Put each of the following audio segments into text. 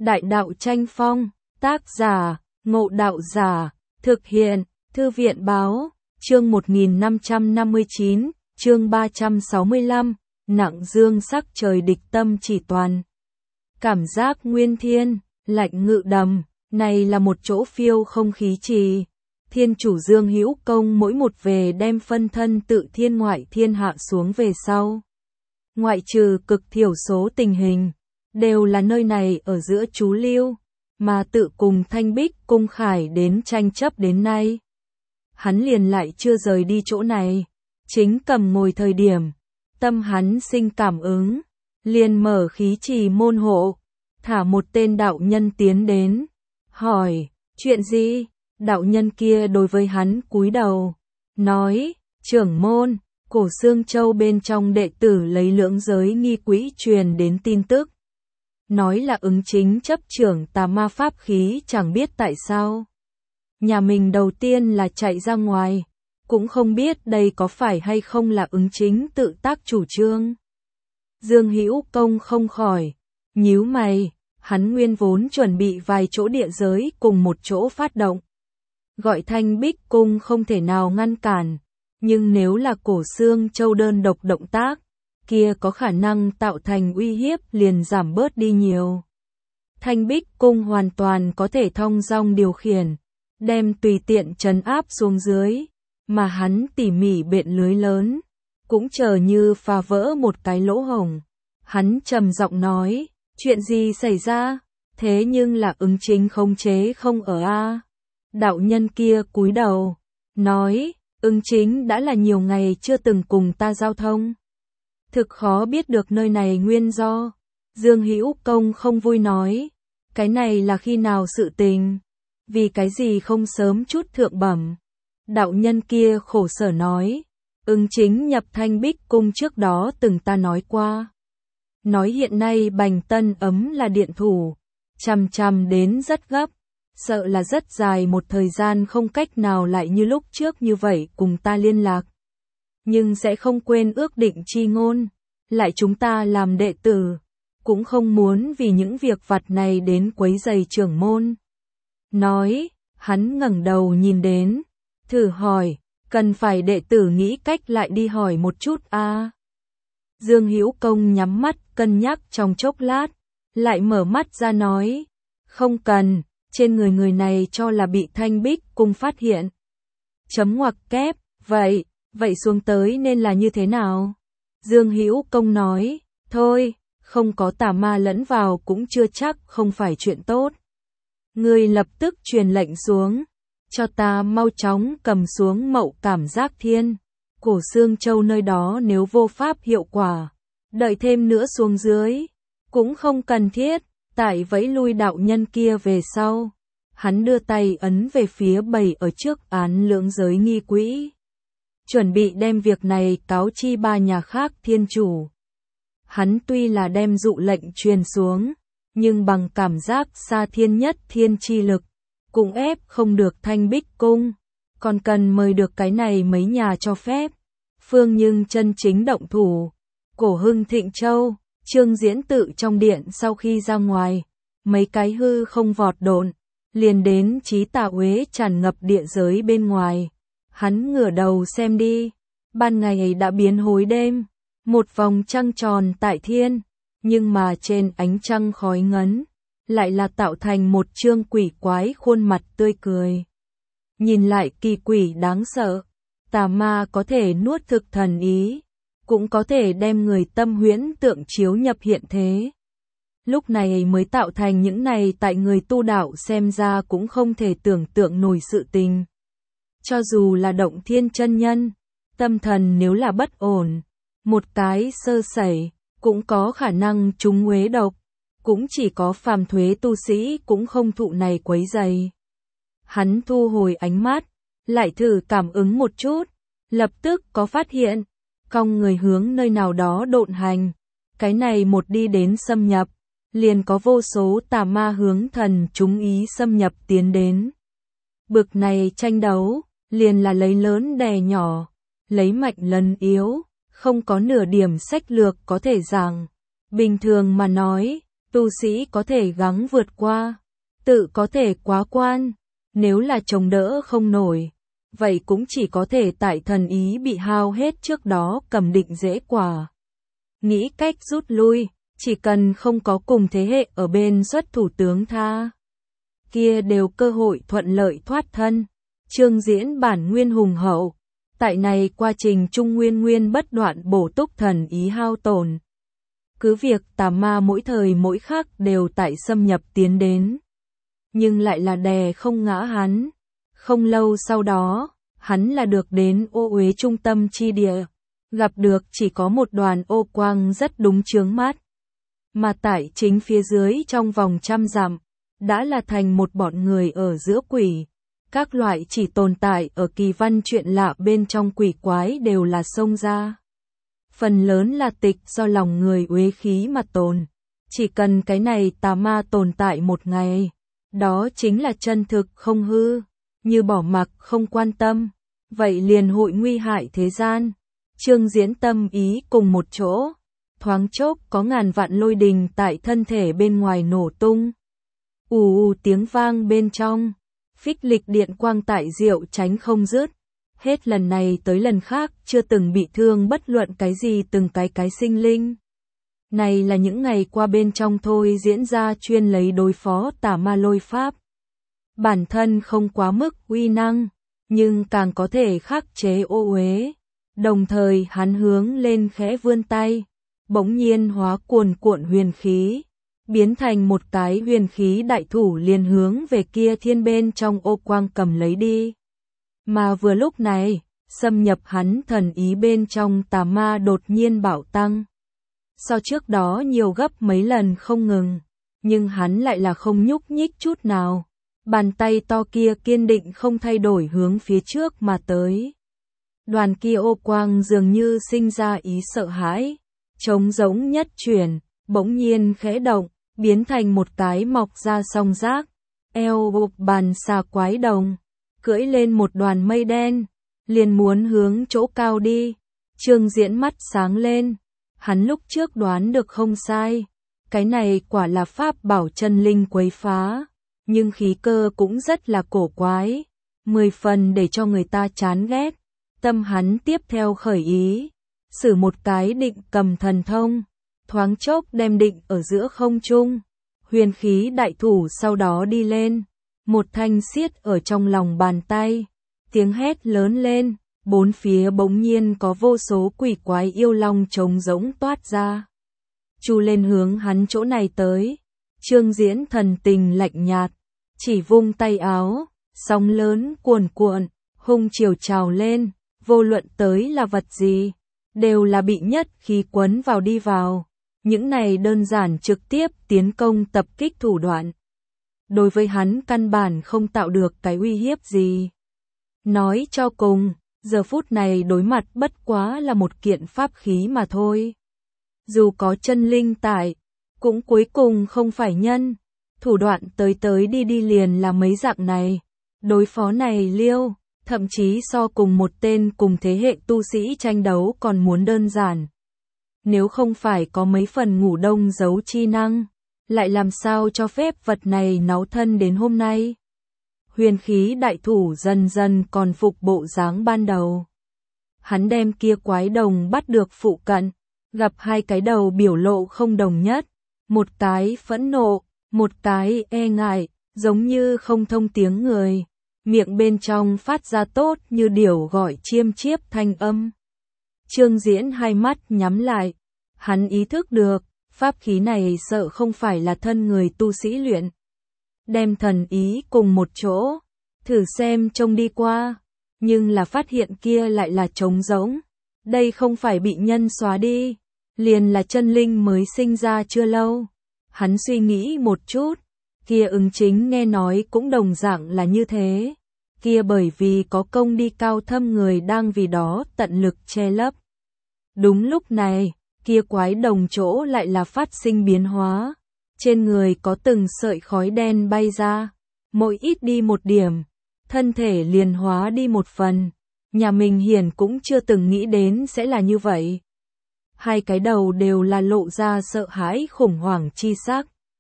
Đại đạo tranh phong, tác giả, Ngộ Đạo Giả, thực hiện, Thư viện Báo, chương 1559, chương 365, nặng dương sắc trời địch tâm chỉ toàn. Cảm giác nguyên thiên, lạnh ngự đầm, này là một chỗ phiêu không khí trì. Thiên chủ Dương Hữu Công mỗi một về đem phân thân tự thiên ngoại thiên hạ xuống về sau. Ngoại trừ cực thiểu số tình hình, đều là nơi này ở giữa chú lưu, mà tự cùng Thanh Bích Cung Khải đến tranh chấp đến nay. Hắn liền lại chưa rời đi chỗ này, chính cầm ngồi thời điểm, tâm hắn sinh cảm ứng, liền mở khí trì môn hộ, thả một tên đạo nhân tiến đến, hỏi, chuyện gì? Đạo nhân kia đối với hắn cúi đầu, nói, trưởng môn, Cổ Xương Châu bên trong đệ tử lấy lưỡng giới nghi quỹ truyền đến tin tức. Nói là ứng chính chấp trưởng tà ma pháp khí chẳng biết tại sao. Nhà mình đầu tiên là chạy ra ngoài, cũng không biết đây có phải hay không là ứng chính tự tác chủ trương. Dương Hữu Công không khỏi, nhíu mày, hắn nguyên vốn chuẩn bị vài chỗ địa giới cùng một chỗ phát động. Gọi Thanh Bích Cung không thể nào ngăn cản, nhưng nếu là Cổ Xương Châu đơn độc động tác, kia có khả năng tạo thành uy hiếp liền giảm bớt đi nhiều. Thanh Bích Cung hoàn toàn có thể thong dong điều khiển, đem tùy tiện trấn áp xuống dưới, mà hắn tỉ mỉ bện lưới lớn, cũng chờ như phá vỡ một cái lỗ hổng. Hắn trầm giọng nói, chuyện gì xảy ra, thế nhưng là ứng chính khống chế không ở a. Đạo nhân kia cúi đầu, nói, ứng chính đã là nhiều ngày chưa từng cùng ta giao thông. Thực khó biết được nơi này nguyên do. Dương Hữu Công không vui nói, cái này là khi nào sự tình, vì cái gì không sớm chút thượng bẩm. Đạo nhân kia khổ sở nói, ứng chính nhập Thanh Bích Cung trước đó từng ta nói qua. Nói hiện nay Bành Tân Ấm là điện thủ, chằm đến rất gấp, sợ là rất dài một thời gian không cách nào lại như lúc trước như vậy cùng ta liên lạc. Nhưng sẽ không quên ước định chi ngôn, lại chúng ta làm đệ tử, cũng không muốn vì những việc vặt này đến quấy rầy trưởng môn. Nói, hắn ngẩng đầu nhìn đến, thử hỏi, cần phải đệ tử nghĩ cách lại đi hỏi một chút a. Dương Hữu Công nhắm mắt cân nhắc trong chốc lát, lại mở mắt ra nói, không cần, trên người này cho là bị Thanh Bích Cung phát hiện. Chấm ngoặc kép, vậy xuống tới nên là như thế nào? Dương Hữu Công nói, thôi, không có tà ma lẫn vào cũng chưa chắc không phải chuyện tốt. Ngươi lập tức truyền lệnh xuống, cho ta mau chóng cầm xuống Mậu Cảm Giác Thiên. Cổ Xương Châu nơi đó nếu vô pháp hiệu quả, đợi thêm nữa xuống dưới, cũng không cần thiết. Tại vẫy lui đạo nhân kia về sau, hắn đưa tay ấn về phía bày ở trước án lưỡng giới nghi quỹ, chuẩn bị đem việc này cáo chi ba nhà khác thiên chủ. Hắn tuy là đem dụ lệnh truyền xuống, nhưng bằng cảm giác xa thiên nhất thiên chi lực, cũng ép không được Thanh Bích Cung, còn cần mời được cái này mấy nhà cho phép. Phương Nhưng chân chính động thủ, Cổ Hưng Thịnh Châu, Trương Diễn tự trong điện sau khi ra ngoài, mấy cái hư không vọt độn, liền đến Chí Tà Uế tràn ngập địa giới bên ngoài. Hắn ngửa đầu xem đi, ban ngày đã biến hối đêm, một vòng trăng tròn tại thiên, nhưng mà trên ánh trăng khói ngấn, lại là tạo thành một trương quỷ quái khuôn mặt tươi cười. Nhìn lại kỳ quỷ đáng sợ, tà ma có thể nuốt thực thần ý, cũng có thể đem người tâm huyễn tượng chiếu nhập hiện thế. Lúc này mới tạo thành những này tại người tu đạo xem ra cũng không thể tưởng tượng nổi sự tình. Cho dù là Động Thiên chân nhân, tâm thần nếu là bất ổn, một cái sơ sẩy, cũng có khả năng trúng uế độc, cũng chỉ có phàm thuế tu sĩ cũng không thụ này quấy rầy. Hắn thu hồi ánh mắt, lại thử cảm ứng một chút, lập tức có phát hiện, cong người hướng nơi nào đó độn hành, cái này một đi đến xâm nhập, liền có vô số tà ma hướng thần chúng ý xâm nhập tiến đến. Bực này tranh đấu, liền là lấy lớn đè nhỏ, lấy mạnh lấn yếu, không có nửa điểm sách lược có thể rằng. Bình thường mà nói, Tu sĩ có thể gắng vượt qua, tự có thể quá quan, nếu là chống đỡ không nổi, vậy cũng chỉ có thể tại thần ý bị hao hết trước đó cầm định dễ quả. Nghĩ cách rút lui, chỉ cần không có cùng thế hệ ở bên xuất thủ tướng tha kia đều cơ hội thuận lợi thoát thân. Chương diễn bản nguyên hùng hậu, tại này quá trình trung nguyên bất đoạn bổ túc thần ý hao tổn. Cứ việc tà ma mỗi thời mỗi khắc đều tại xâm nhập tiến đến, nhưng lại là đè không ngã hắn. Không lâu sau đó, hắn là được đến Ô Uế trung tâm chi địa, gặp được chỉ có một đoàn ô quang rất đúng chướng mắt. Mà tại chính phía dưới trong vòng 100 dặm, đã là thành một bọn người ở giữa quỷ. Các loại chỉ tồn tại ở kỳ văn chuyện lạ bên trong quỷ quái đều là xông ra. Phần lớn là tịch do lòng người uế khí mà tồn. Chỉ cần cái này tà ma tồn tại một ngày, đó chính là chân thực không hư, như bỏ mặc không quan tâm, vậy liền hội nguy hại thế gian. Chương diễn tâm ý cùng một chỗ, thoáng chốc có ngàn vạn lôi đình tại thân thể bên ngoài nổ tung. Ù tiếng vang bên trong, phích lịch điện quang tại diệu tránh không dứt. Hết lần này tới lần khác chưa từng bị thương bất luận cái gì từng cái sinh linh. Này là những ngày qua bên trong thôi diễn ra chuyên lấy đối phó tà ma lôi pháp. Bản thân không quá mức uy năng, nhưng càng có thể khắc chế ô uế. Đồng thời hắn hướng lên khẽ vươn tay, bỗng nhiên hóa cuồn cuộn huyền khí, biến thành một cái huyền khí đại thủ liền hướng về kia thiên bên trong ô quang cầm lấy đi. Mà vừa lúc này, xâm nhập hắn thần ý bên trong tà ma đột nhiên bạo tăng. So trước đó nhiều gấp mấy lần không ngừng, nhưng hắn lại là không nhúc nhích chút nào. Bàn tay to kia kiên định không thay đổi hướng phía trước mà tới. Đoàn kia ô quang dường như sinh ra ý sợ hãi, trống rỗng nhất chuyển, bỗng nhiên khẽ động, biến thành một cái mọc ra song rác, eo bộp bàn xà quái đồng, cưỡi lên một đoàn mây đen, liền muốn hướng chỗ cao đi. Chương diễn mắt sáng lên, hắn lúc trước đoán được không sai, cái này quả là pháp bảo chân linh quấy phá, nhưng khí cơ cũng rất là cổ quái, 10 phần để cho người ta chán ghét. Tâm hắn tiếp theo khởi ý, sử một cái định cầm thần thông, thoáng chốc đem định ở giữa không trung, huyền khí đại thủ sau đó đi lên, một thanh xiết ở trong lòng bàn tay, tiếng hét lớn lên, bốn phía bỗng nhiên có vô số quỷ quái yêu long trống rỗng toát ra. Chu lên hướng hắn chỗ này tới, Chương diễn thần tình lạnh nhạt, chỉ vung tay áo, sóng lớn cuồn cuộn, hung chiều trào lên. Vô luận tới là vật gì, đều là bị nhất khí quấn vào đi vào. Những này đơn giản trực tiếp tiến công tập kích thủ đoạn. Đối với hắn căn bản không tạo được cái uy hiếp gì. Nói cho cùng, giờ phút này đối mặt bất quá là một kiện pháp khí mà thôi. Dù có chân linh tại, cũng cuối cùng không phải nhân. Thủ đoạn tới đi liền là mấy dạng này. Đối phó này liêu. Thậm chí so cùng một tên cùng thế hệ tu sĩ tranh đấu còn muốn đơn giản. Nếu không phải có mấy phần ngủ đông giấu chi năng, lại làm sao cho phép vật này náu thân đến hôm nay. Huyền khí đại thủ dần dần còn phục bộ dáng ban đầu. Hắn đem kia quái đồng bắt được phụ cận, gặp hai cái đầu biểu lộ không đồng nhất, một cái phẫn nộ, một cái e ngại, giống như không thông tiếng người. Miệng bên trong phát ra tốt như điểu gọi chiêm chiếp thanh âm. Chương diễn hai mắt nhắm lại. Hắn ý thức được, pháp khí này sợ không phải là thân người tu sĩ luyện. Đem thần ý cùng một chỗ, thử xem trông đi qua. Nhưng là phát hiện kia lại là trống rỗng. Đây không phải bị nhân xóa đi, liền là chân linh mới sinh ra chưa lâu. Hắn suy nghĩ một chút. Kia ứng chính nghe nói cũng đồng dạng là như thế. Kia bởi vì có công đi cao thâm người đang vì đó tận lực che lấp. Đúng lúc này, kia quái đồng chỗ lại là phát sinh biến hóa. Trên người có từng sợi khói đen bay ra. Mỗi ít đi một điểm, thân thể liền hóa đi một phần. Nhà mình hiển cũng chưa từng nghĩ đến sẽ là như vậy. Hai cái đầu đều là lộ ra sợ hãi khủng hoảng chi sắc.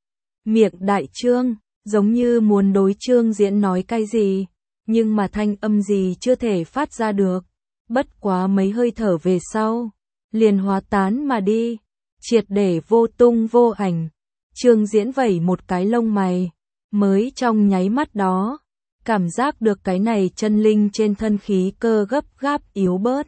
miệng đại trương, giống như muốn đối Trương Diễn nói cái gì, nhưng mà thanh âm gì chưa thể phát ra được. Bất quá mấy hơi thở về sau, liền hóa tán mà đi, triệt để vô tung vô ảnh. Trương Diễn vẩy một cái lông mày, mới trong nháy mắt đó, cảm giác được cái này chân linh trên thân khí cơ gấp gáp yếu bớt.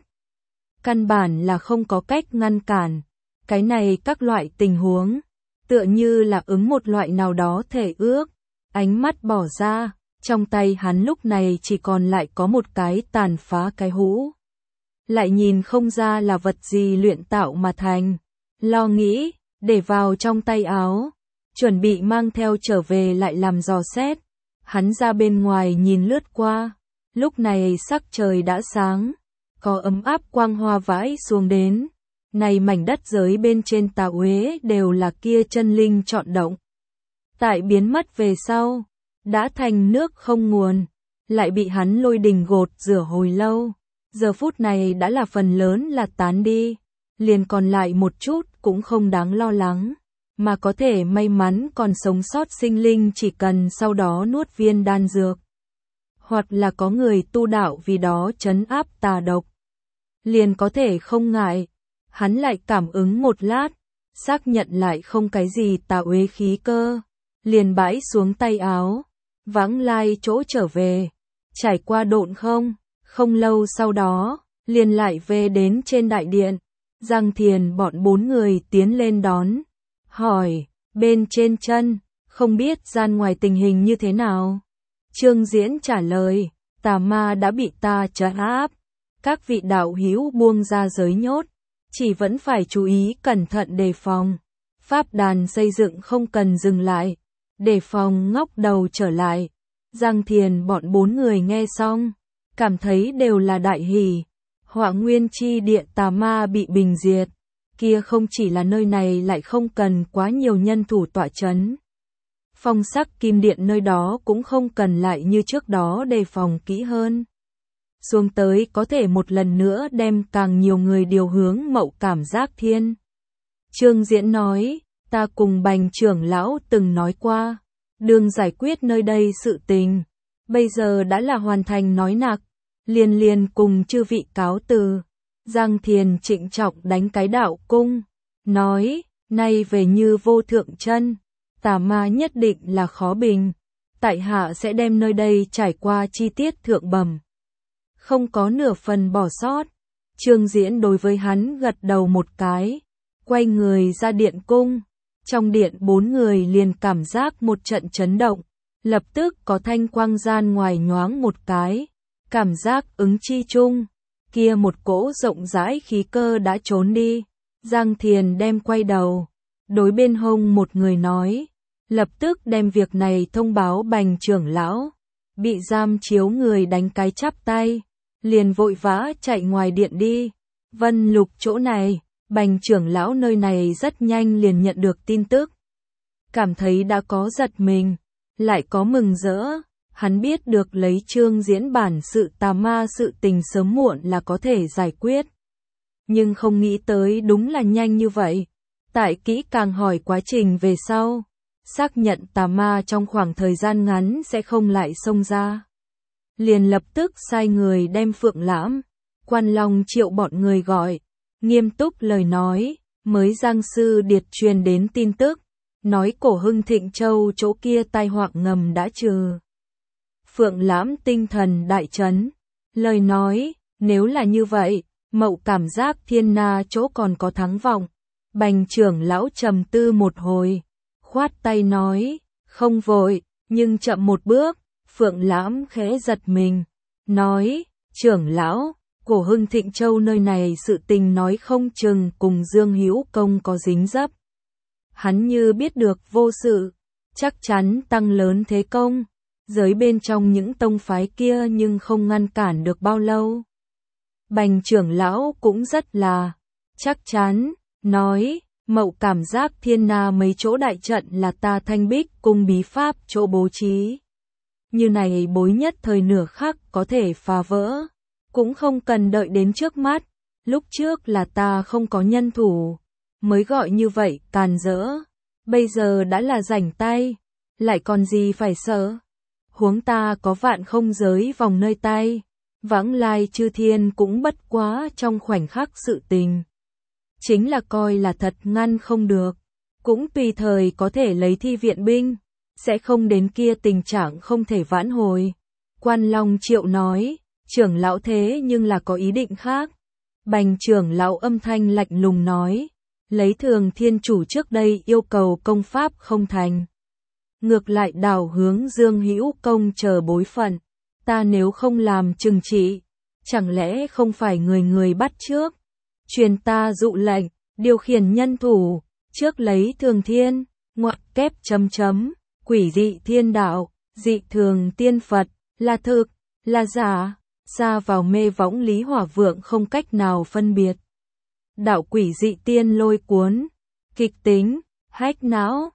Căn bản là không có cách ngăn cản, cái này các loại tình huống, tựa như là ứng một loại nào đó thể ước, ánh mắt bỏ ra, trong tay hắn lúc này chỉ còn lại có một cái tàn phá cái hũ. Lại nhìn không ra là vật gì luyện tạo mà thành, lo nghĩ, để vào trong tay áo, chuẩn bị mang theo trở về lại làm dò xét. Hắn ra bên ngoài nhìn lướt qua, lúc này sắc trời đã sáng, có ấm áp quang hoa vãi xuống đến. Này mảnh đất giới bên trên Tà Uế đều là kia chân linh chọn động. Tại biến mất về sau, đã thành nước không nguồn, lại bị hắn lôi đình gột rửa hồi lâu. Giờ phút này đã là phần lớn là tán đi, liền còn lại một chút cũng không đáng lo lắng. Mà có thể may mắn còn sống sót sinh linh chỉ cần sau đó nuốt viên đan dược. Hoặc là có người tu đạo vì đó trấn áp tà độc. Liền có thể không ngại. Hắn lại cảm ứng một lát, xác nhận lại không cái gì tà uế khí cơ. Liền bãi xuống tay áo, vãng lai chỗ trở về. Trải qua độn không lâu sau đó, liền lại về đến trên đại điện. Giang Thiền bọn 4 người tiến lên đón. Hỏi, bên trên chân, không biết gian ngoài tình hình như thế nào? Trương Diễn trả lời, tà ma đã bị ta trấn áp. Các vị đạo hữu buông ra giới nhốt, chỉ vẫn phải chú ý cẩn thận đề phòng. Pháp đàn xây dựng không cần dừng lại, đề phòng ngóc đầu trở lại. Giang Thiền bọn 4 người nghe xong, cảm thấy đều là đại hỷ. Hỏa Nguyên Chi Điện tà ma bị bình diệt. Kia không chỉ là nơi này lại không cần quá nhiều nhân thủ tọa chấn. Phong Sắc Kim Điện nơi đó cũng không cần lại như trước đó đề phòng kỹ hơn. Xuống tới có thể một lần nữa đem càng nhiều người điều hướng Mậu Cảm Giác Thiên. Trương Diễn nói, ta cùng Bành trưởng lão từng nói qua, đường giải quyết nơi đây sự tình, bây giờ đã là hoàn thành nói nặc, liền cùng chư vị cáo từ. Giang Thiền trịnh trọng đánh cái đạo cung, nói, nay về Như Vô Thượng Chân, tà ma nhất định là khó bình, tại hạ sẽ đem nơi đây trải qua chi tiết thượng bẩm, không có nửa phần bỏ sót. Trương Diễn đối với hắn gật đầu một cái, quay người ra điện cung. Trong điện 4 người liền cảm giác một trận chấn động, lập tức có thanh quang gian ngoài nhoáng một cái, cảm giác ứng chi chung. Kia một cỗ rộng rãi khí cơ đã trốn đi. Giang Thiền đem quay đầu, đối bên hông một người nói, lập tức đem việc này thông báo Bành trưởng lão. Bị giam chiếu người đánh cái chắp tay, liền vội vã chạy ngoài điện đi. Vân Lục chỗ này, Bành trưởng lão nơi này rất nhanh liền nhận được tin tức. Cảm thấy đã có giật mình, lại có mừng rỡ. Hắn biết được lấy Trương Diễn bản sự tà ma sự tình sớm muộn là có thể giải quyết. Nhưng không nghĩ tới đúng là nhanh như vậy. Tại kỹ càng hỏi quá trình về sau, xác nhận tà ma trong khoảng thời gian ngắn sẽ không lại xông ra. Liền lập tức sai người đem Phượng Lãm, Quan Long Triệu bọn người gọi, nghiêm túc lời nói, mới Giang Sư Điệt truyền đến tin tức, nói Cổ Hưng Thịnh Châu chỗ kia tai họa ngầm đã trừ. Phượng Lãm tinh thần đại chấn, lời nói, nếu là như vậy, Mậu Cảm Giác Thiên Na chỗ còn có thắng vọng. Bành trưởng lão trầm tư một hồi, khoát tay nói, không vội, nhưng chậm một bước. Phượng Lãm khẽ giật mình, nói, trưởng lão, Cổ Hưng Thịnh Châu nơi này sự tình nói không chừng cùng Dương Hữu Công có dính dấp. Hắn như biết được vô sự, chắc chắn tăng lớn thế công. Giới bên trong những tông phái kia nhưng không ngăn cản được bao lâu. Bành trưởng lão cũng rất là chắc chắn, nói, Mậu Cảm Giác Thiên Na mấy chỗ đại trận là ta Thanh Bích cung bí pháp chỗ bố trí. Như này bối nhất thời nửa khắc có thể phá vỡ, cũng không cần đợi đến trước mắt, lúc trước là ta không có nhân thủ, mới gọi như vậy càn rỡ. bây giờ đã là rảnh tay, lại còn gì phải sợ. Huống ta có vạn không giới vòng nơi tay, vãng lai chư thiên cũng bất quá trong khoảnh khắc sự tình. Chính là coi là thật ngăn không được, cũng tùy thời có thể lấy thi viện binh, sẽ không đến kia tình trạng không thể vãn hồi. Quan Long Triệu nói, trưởng lão thế nhưng là có ý định khác. Bành trưởng lão âm thanh lạnh lùng nói, lấy Thường Thiên Chủ trước đây yêu cầu công pháp không thành. Ngược lại đảo hướng Dương Hữu Công chờ bối phận, ta nếu không làm trừng trị, chẳng lẽ không phải người người bắt trước. Truyền ta dụ lệnh, điều khiển nhân thủ, trước lấy Thường Thiên, ngoặc kép quỷ dị thiên đạo, dị thường tiên Phật, là thực, là giả, xa vào mê võng Lý Hỏa Vượng không cách nào phân biệt. Đạo quỷ dị tiên lôi cuốn, kịch tính, hách não,